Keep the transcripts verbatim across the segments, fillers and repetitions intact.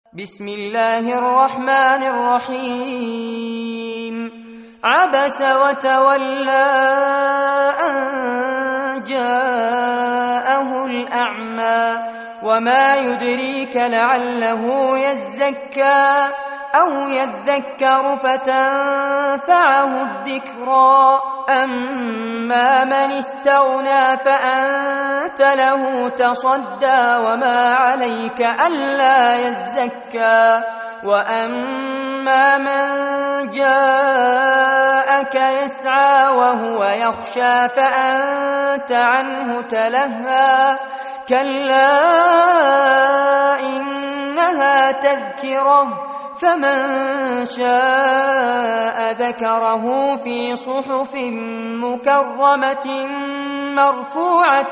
بسم الله الرحمن الرحيم عبس وتولى أن جاءه الأعمى وما يدريك لعله يزكى أو يذكر فتنفعه الذكرى أما من استغنى فأنت له تصدى وما عليك ألا يزكى وأما من جاءك يسعى وهو يخشى فأنت عنه تلهى كلا إنها تذكرة فمن شاء ذكره في صحف مكرمة مرفوعة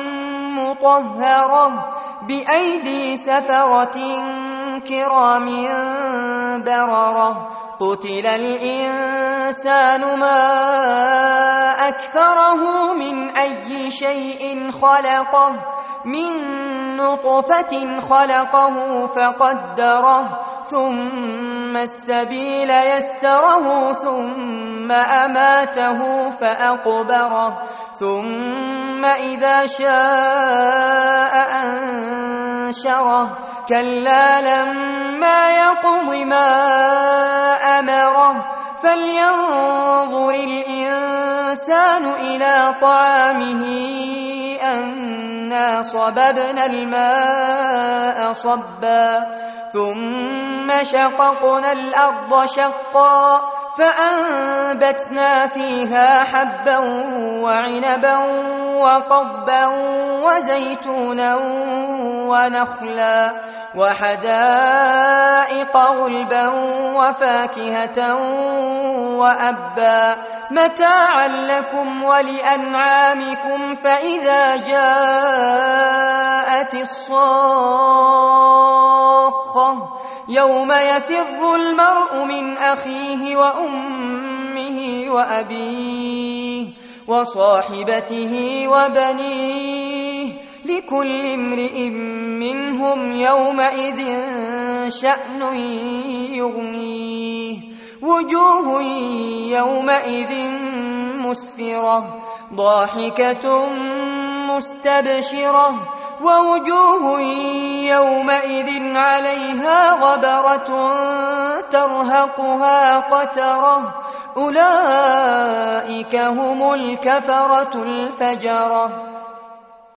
مطهرة بأيدي سفرة كرام بررة قتل الإنسان ما أكثره من أي شيء خلقه من نطفة خلقه فقدره ثم السبيل يسره ثم أماته فأقبره ثم إذا شاء أنشره كلا لما يقض ما أمره فلينظر الإنسان إلى طعامه أنا صببنا الماء صبا ثم شققنا الأرض شقا فأنبتنا فيها حبا وعنبا وقضبا وزيتونا ونخلا وحدائق غلبا وفاكهة وأبا متاعا لكم ولأنعامكم فإذا جاءت الصاخة يوم يفر المرء من أخيه وأمه وأبيه وصاحبته وبنيه لكل امرئ منهم يومئذ شأن يغنيه وجوه يومئذ مسفرة ضاحكة مستبشرة ووجوه يومئذ عليها غبرة ترهقها قترة أولئك هم الكفرة الفجرة.